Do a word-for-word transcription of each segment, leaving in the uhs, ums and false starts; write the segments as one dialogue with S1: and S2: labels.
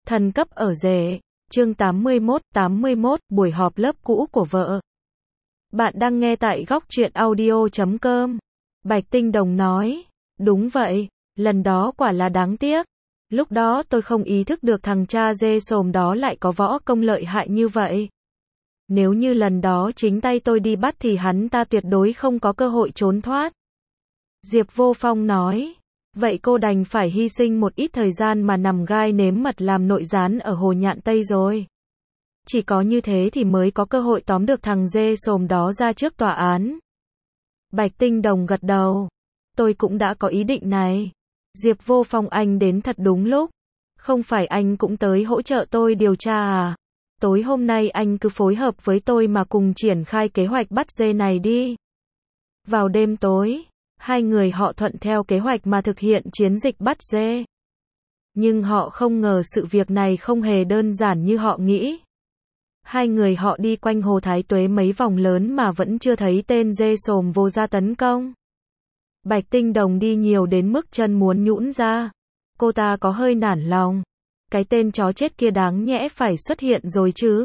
S1: Thần cấp ở rể. Chương tám mươi mốt, tám mươi mốt, buổi họp lớp cũ của vợ. Bạn đang nghe tại góc truyện audio chấm com. Bạch Tinh Đồng nói, đúng vậy, lần đó quả là đáng tiếc. Lúc đó tôi không ý thức được thằng cha dê sồm đó lại có võ công lợi hại như vậy. Nếu như lần đó chính tay tôi đi bắt thì hắn ta tuyệt đối không có cơ hội trốn thoát. Diệp Vô Phong nói, vậy cô đành phải hy sinh một ít thời gian mà nằm gai nếm mật làm nội gián ở Hồ Nhạn Tây rồi. Chỉ có như thế thì mới có cơ hội tóm được thằng dê sồm đó ra trước tòa án. Bạch Tinh Đồng gật đầu. Tôi cũng đã có ý định này. Diệp Vô Phong, anh đến thật đúng lúc. Không phải anh cũng tới hỗ trợ tôi điều tra à? Tối hôm nay anh cứ phối hợp với tôi mà cùng triển khai kế hoạch bắt dê này đi. Vào đêm tối, hai người họ thuận theo kế hoạch mà thực hiện chiến dịch bắt dê. Nhưng họ không ngờ sự việc này không hề đơn giản như họ nghĩ. Hai người họ đi quanh Hồ Thái Tuế mấy vòng lớn mà vẫn chưa thấy tên dê sồm vô ra tấn công. Bạch Tinh Đồng đi nhiều đến mức chân muốn nhũn ra. Cô ta có hơi nản lòng. Cái tên chó chết kia đáng nhẽ phải xuất hiện rồi chứ.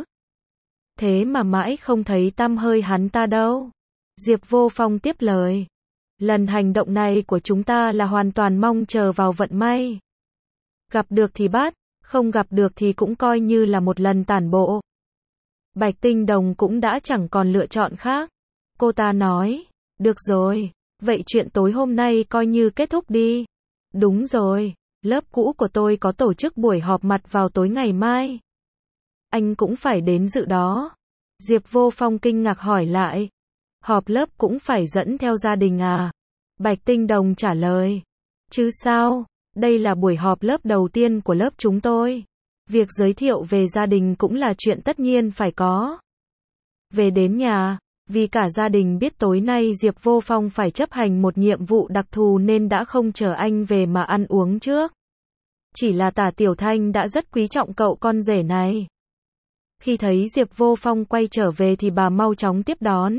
S1: Thế mà mãi không thấy tăm hơi hắn ta đâu. Diệp Vô Phong tiếp lời. Lần hành động này của chúng ta là hoàn toàn mong chờ vào vận may. Gặp được thì bắt, không gặp được thì cũng coi như là một lần tản bộ. Bạch Tinh Đồng cũng đã chẳng còn lựa chọn khác. Cô ta nói, được rồi, vậy chuyện tối hôm nay coi như kết thúc đi. Đúng rồi, lớp cũ của tôi có tổ chức buổi họp mặt vào tối ngày mai. Anh cũng phải đến dự đó. Diệp Vô Phong kinh ngạc hỏi lại. Họp lớp cũng phải dẫn theo gia đình à? Bạch Tinh Đồng trả lời. Chứ sao, đây là buổi họp lớp đầu tiên của lớp chúng tôi. Việc giới thiệu về gia đình cũng là chuyện tất nhiên phải có. Về đến nhà, vì cả gia đình biết tối nay Diệp Vô Phong phải chấp hành một nhiệm vụ đặc thù nên đã không chờ anh về mà ăn uống trước. Chỉ là Tả Tiểu Thanh đã rất quý trọng cậu con rể này. Khi thấy Diệp Vô Phong quay trở về thì bà mau chóng tiếp đón.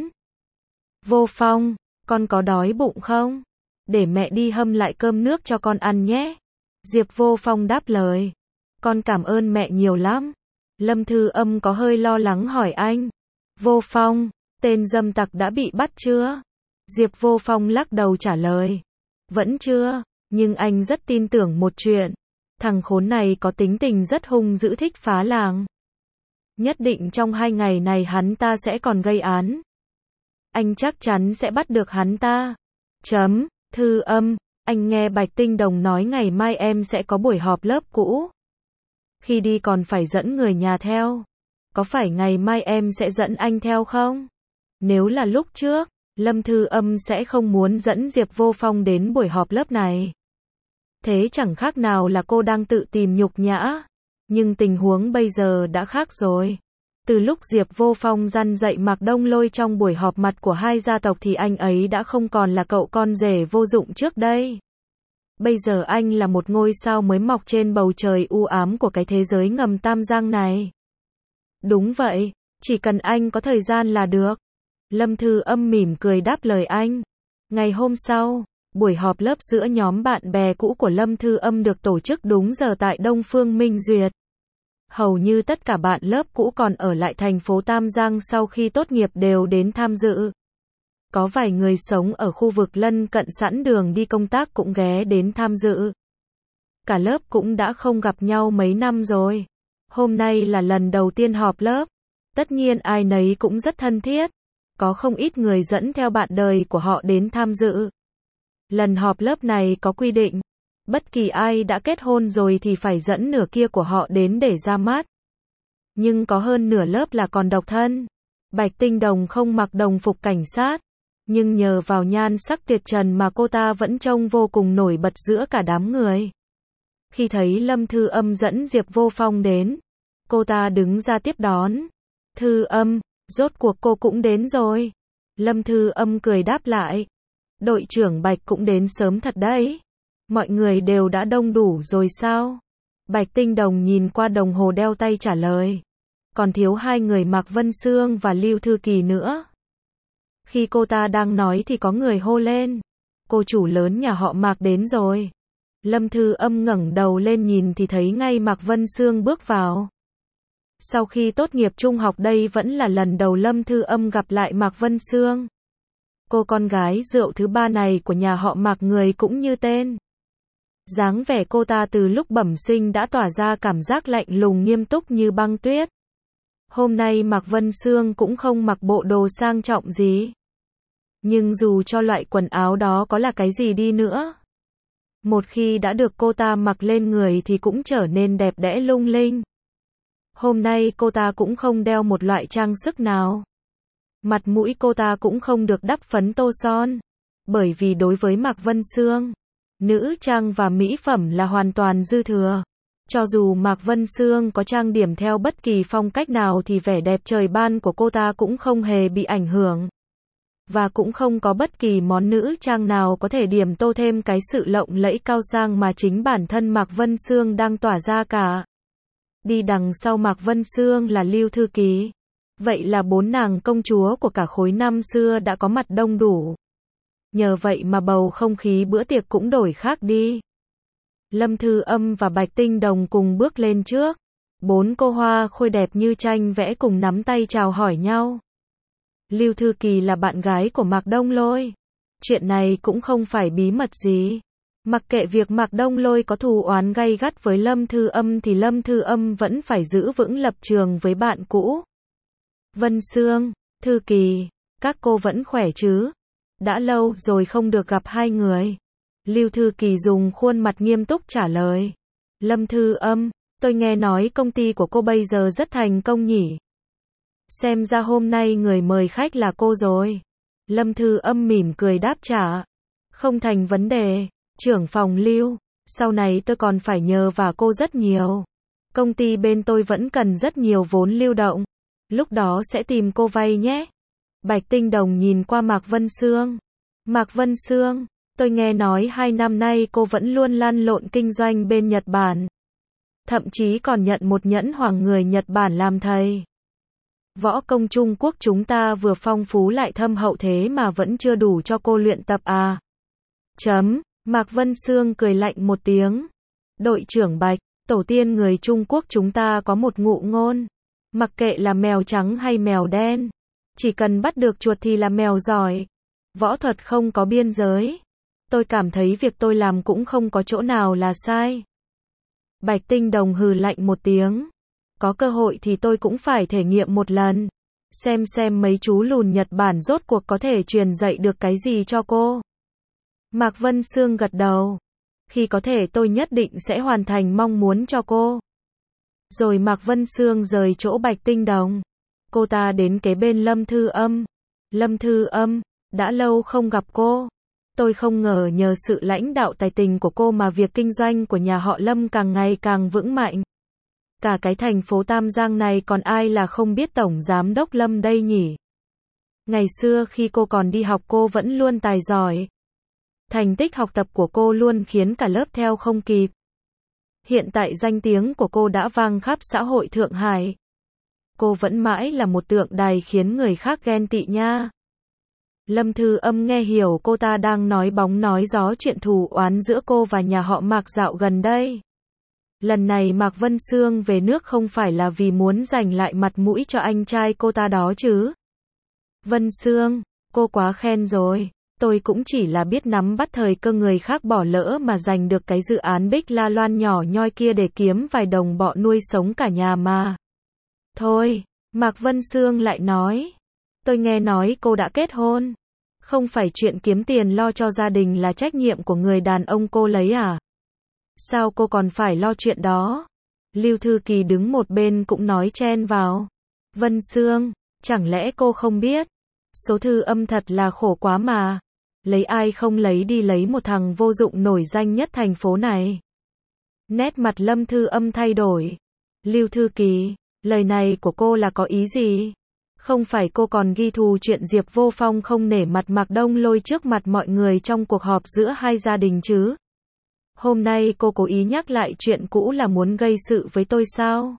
S1: Vô Phong, con có đói bụng không? Để mẹ đi hâm lại cơm nước cho con ăn nhé. Diệp Vô Phong đáp lời. Con cảm ơn mẹ nhiều lắm. Lâm Thư Âm có hơi lo lắng hỏi anh. Vô Phong, tên dâm tặc đã bị bắt chưa? Diệp Vô Phong lắc đầu trả lời. Vẫn chưa, nhưng anh rất tin tưởng một chuyện. Thằng khốn này có tính tình rất hung dữ, thích phá làng. Nhất định trong hai ngày này hắn ta sẽ còn gây án. Anh chắc chắn sẽ bắt được hắn ta. Chấm, Thư Âm, anh nghe Bạch Tinh Đồng nói ngày mai em sẽ có buổi họp lớp cũ. Khi đi còn phải dẫn người nhà theo. Có phải ngày mai em sẽ dẫn anh theo không? Nếu là lúc trước, Lâm Thư Âm sẽ không muốn dẫn Diệp Vô Phong đến buổi họp lớp này. Thế chẳng khác nào là cô đang tự tìm nhục nhã. Nhưng tình huống bây giờ đã khác rồi. Từ lúc Diệp Vô Phong răn dạy Mạc Đông Lôi trong buổi họp mặt của hai gia tộc thì anh ấy đã không còn là cậu con rể vô dụng trước đây. Bây giờ anh là một ngôi sao mới mọc trên bầu trời u ám của cái thế giới ngầm Tam Giang này. Đúng vậy, chỉ cần anh có thời gian là được. Lâm Thư Âm mỉm cười đáp lời anh. Ngày hôm sau, buổi họp lớp giữa nhóm bạn bè cũ của Lâm Thư Âm được tổ chức đúng giờ tại Đông Phương Minh Duyệt. Hầu như tất cả bạn lớp cũ còn ở lại thành phố Tam Giang sau khi tốt nghiệp đều đến tham dự. Có vài người sống ở khu vực lân cận sẵn đường đi công tác cũng ghé đến tham dự. Cả lớp cũng đã không gặp nhau mấy năm rồi. Hôm nay là lần đầu tiên họp lớp. Tất nhiên ai nấy cũng rất thân thiết. Có không ít người dẫn theo bạn đời của họ đến tham dự. Lần họp lớp này có quy định. Bất kỳ ai đã kết hôn rồi thì phải dẫn nửa kia của họ đến để ra mắt. Nhưng có hơn nửa lớp là còn độc thân. Bạch Tinh Đồng không mặc đồng phục cảnh sát. Nhưng nhờ vào nhan sắc tuyệt trần mà cô ta vẫn trông vô cùng nổi bật giữa cả đám người. Khi thấy Lâm Thư Âm dẫn Diệp Vô Phong đến, cô ta đứng ra tiếp đón. Thư Âm, rốt cuộc cô cũng đến rồi. Lâm Thư Âm cười đáp lại. Đội trưởng Bạch cũng đến sớm thật đấy. Mọi người đều đã đông đủ rồi sao? Bạch Tinh Đồng nhìn qua đồng hồ đeo tay trả lời. Còn thiếu hai người Mạc Vân Sương và Lưu Thư Kỳ nữa. Khi cô ta đang nói thì có người hô lên. Cô chủ lớn nhà họ Mạc đến rồi. Lâm Thư Âm ngẩng đầu lên nhìn thì thấy ngay Mạc Vân Sương bước vào. Sau khi tốt nghiệp trung học đây vẫn là lần đầu Lâm Thư Âm gặp lại Mạc Vân Sương. Cô con gái rượu thứ ba này của nhà họ Mạc, người cũng như tên. Dáng vẻ cô ta từ lúc bẩm sinh đã tỏa ra cảm giác lạnh lùng nghiêm túc như băng tuyết. Hôm nay Mạc Vân Sương cũng không mặc bộ đồ sang trọng gì. Nhưng dù cho loại quần áo đó có là cái gì đi nữa, một khi đã được cô ta mặc lên người thì cũng trở nên đẹp đẽ lung linh. Hôm nay cô ta cũng không đeo một loại trang sức nào. Mặt mũi cô ta cũng không được đắp phấn tô son. Bởi vì đối với Mạc Vân Sương, nữ trang và mỹ phẩm là hoàn toàn dư thừa. Cho dù Mạc Vân Sương có trang điểm theo bất kỳ phong cách nào thì vẻ đẹp trời ban của cô ta cũng không hề bị ảnh hưởng. Và cũng không có bất kỳ món nữ trang nào có thể điểm tô thêm cái sự lộng lẫy cao sang mà chính bản thân Mạc Vân Sương đang tỏa ra cả. Đi đằng sau Mạc Vân Sương là Lưu Thư Kỳ. Vậy là bốn nàng công chúa của cả khối năm xưa đã có mặt đông đủ. Nhờ vậy mà bầu không khí bữa tiệc cũng đổi khác đi. Lâm Thư Âm và Bạch Tinh Đồng cùng bước lên trước. Bốn cô hoa khôi đẹp như tranh vẽ cùng nắm tay chào hỏi nhau. Lưu Thư Kỳ là bạn gái của Mạc Đông Lôi. Chuyện này cũng không phải bí mật gì. Mặc kệ việc Mạc Đông Lôi có thù oán gay gắt với Lâm Thư Âm thì Lâm Thư Âm vẫn phải giữ vững lập trường với bạn cũ. Vân Sương, Thư Kỳ, các cô vẫn khỏe chứ? Đã lâu rồi không được gặp hai người. Lưu Thư Kỳ dùng khuôn mặt nghiêm túc trả lời. Lâm Thư Âm, tôi nghe nói công ty của cô bây giờ rất thành công nhỉ? Xem ra hôm nay người mời khách là cô rồi. Lâm Thư Âm mỉm cười đáp trả. Không thành vấn đề, trưởng phòng Lưu, sau này tôi còn phải nhờ vào cô rất nhiều. Công ty bên tôi vẫn cần rất nhiều vốn lưu động. Lúc đó sẽ tìm cô vay nhé. Bạch Tinh Đồng nhìn qua Mạc Vân Sương. Mạc Vân Sương, tôi nghe nói hai năm nay cô vẫn luôn lăn lộn kinh doanh bên Nhật Bản. Thậm chí còn nhận một nhẫn hoàng người Nhật Bản làm thầy. Võ công Trung Quốc chúng ta vừa phong phú lại thâm hậu thế mà vẫn chưa đủ cho cô luyện tập à? Chấm, Mạc Vân Sương cười lạnh một tiếng. Đội trưởng Bạch, tổ tiên người Trung Quốc chúng ta có một ngụ ngôn. Mặc kệ là mèo trắng hay mèo đen, chỉ cần bắt được chuột thì là mèo giỏi. Võ thuật không có biên giới. Tôi cảm thấy việc tôi làm cũng không có chỗ nào là sai. Bạch Tinh Đồng hừ lạnh một tiếng. Có cơ hội thì tôi cũng phải thể nghiệm một lần. Xem xem mấy chú lùn Nhật Bản rốt cuộc có thể truyền dạy được cái gì cho cô. Mạc Vân Sương gật đầu. Khi có thể tôi nhất định sẽ hoàn thành mong muốn cho cô. Rồi Mạc Vân Sương rời chỗ Bạch Tinh Đồng. Cô ta đến kế bên Lâm Thư Âm. Lâm Thư Âm, đã lâu không gặp cô. Tôi không ngờ nhờ sự lãnh đạo tài tình của cô mà việc kinh doanh của nhà họ Lâm càng ngày càng vững mạnh. Cả cái thành phố Tam Giang này còn ai là không biết Tổng Giám đốc Lâm đây nhỉ? Ngày xưa khi cô còn đi học cô vẫn luôn tài giỏi. Thành tích học tập của cô luôn khiến cả lớp theo không kịp. Hiện tại danh tiếng của cô đã vang khắp xã hội Thượng Hải. Cô vẫn mãi là một tượng đài khiến người khác ghen tị nha. Lâm Thư Âm nghe hiểu cô ta đang nói bóng nói gió chuyện thù oán giữa cô và nhà họ Mạc dạo gần đây. Lần này Mạc Vân Sương về nước không phải là vì muốn giành lại mặt mũi cho anh trai cô ta đó chứ. Vân Sương, cô quá khen rồi. Tôi cũng chỉ là biết nắm bắt thời cơ người khác bỏ lỡ mà giành được cái dự án Bích La Loan nhỏ nhoi kia để kiếm vài đồng bọ nuôi sống cả nhà mà. Thôi, Mạc Vân Sương lại nói. Tôi nghe nói cô đã kết hôn. Không phải chuyện kiếm tiền lo cho gia đình là trách nhiệm của người đàn ông cô lấy à? Sao cô còn phải lo chuyện đó? Lưu Thư Kỳ đứng một bên cũng nói chen vào. Vân Sương, chẳng lẽ cô không biết? Số Thư Âm thật là khổ quá mà. Lấy ai không lấy đi lấy một thằng vô dụng nổi danh nhất thành phố này. Nét mặt Lâm Thư Âm thay đổi. Lưu Thư Kỳ, lời này của cô là có ý gì? Không phải cô còn ghi thù chuyện Diệp Vô Phong không nể mặt Mạc Đông Lôi trước mặt mọi người trong cuộc họp giữa hai gia đình chứ? Hôm nay cô cố ý nhắc lại chuyện cũ là muốn gây sự với tôi sao?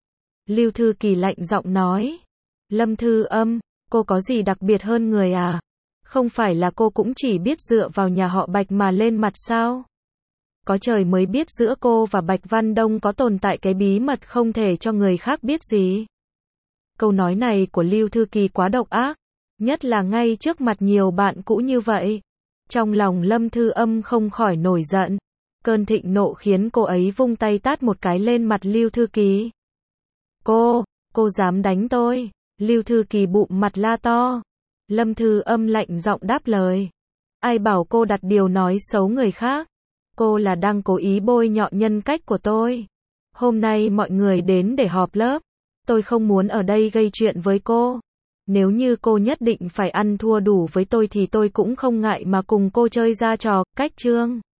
S1: Lưu Thư Kỳ lạnh giọng nói. Lâm Thư Âm, cô có gì đặc biệt hơn người à? Không phải là cô cũng chỉ biết dựa vào nhà họ Bạch mà lên mặt sao? Có trời mới biết giữa cô và Bạch Văn Đông có tồn tại cái bí mật không thể cho người khác biết gì. Câu nói này của Lưu Thư Kỳ quá độc ác, nhất là ngay trước mặt nhiều bạn cũ như vậy. Trong lòng Lâm Thư Âm không khỏi nổi giận. Cơn thịnh nộ khiến cô ấy vung tay tát một cái lên mặt Lưu Thư Kỳ. Cô, cô dám đánh tôi? Lưu Thư Kỳ bụm mặt la to. Lâm Thư Âm lạnh giọng đáp lời. Ai bảo cô đặt điều nói xấu người khác? Cô là đang cố ý bôi nhọ nhân cách của tôi. Hôm nay mọi người đến để họp lớp. Tôi không muốn ở đây gây chuyện với cô. Nếu như cô nhất định phải ăn thua đủ với tôi thì tôi cũng không ngại mà cùng cô chơi ra trò cách trương.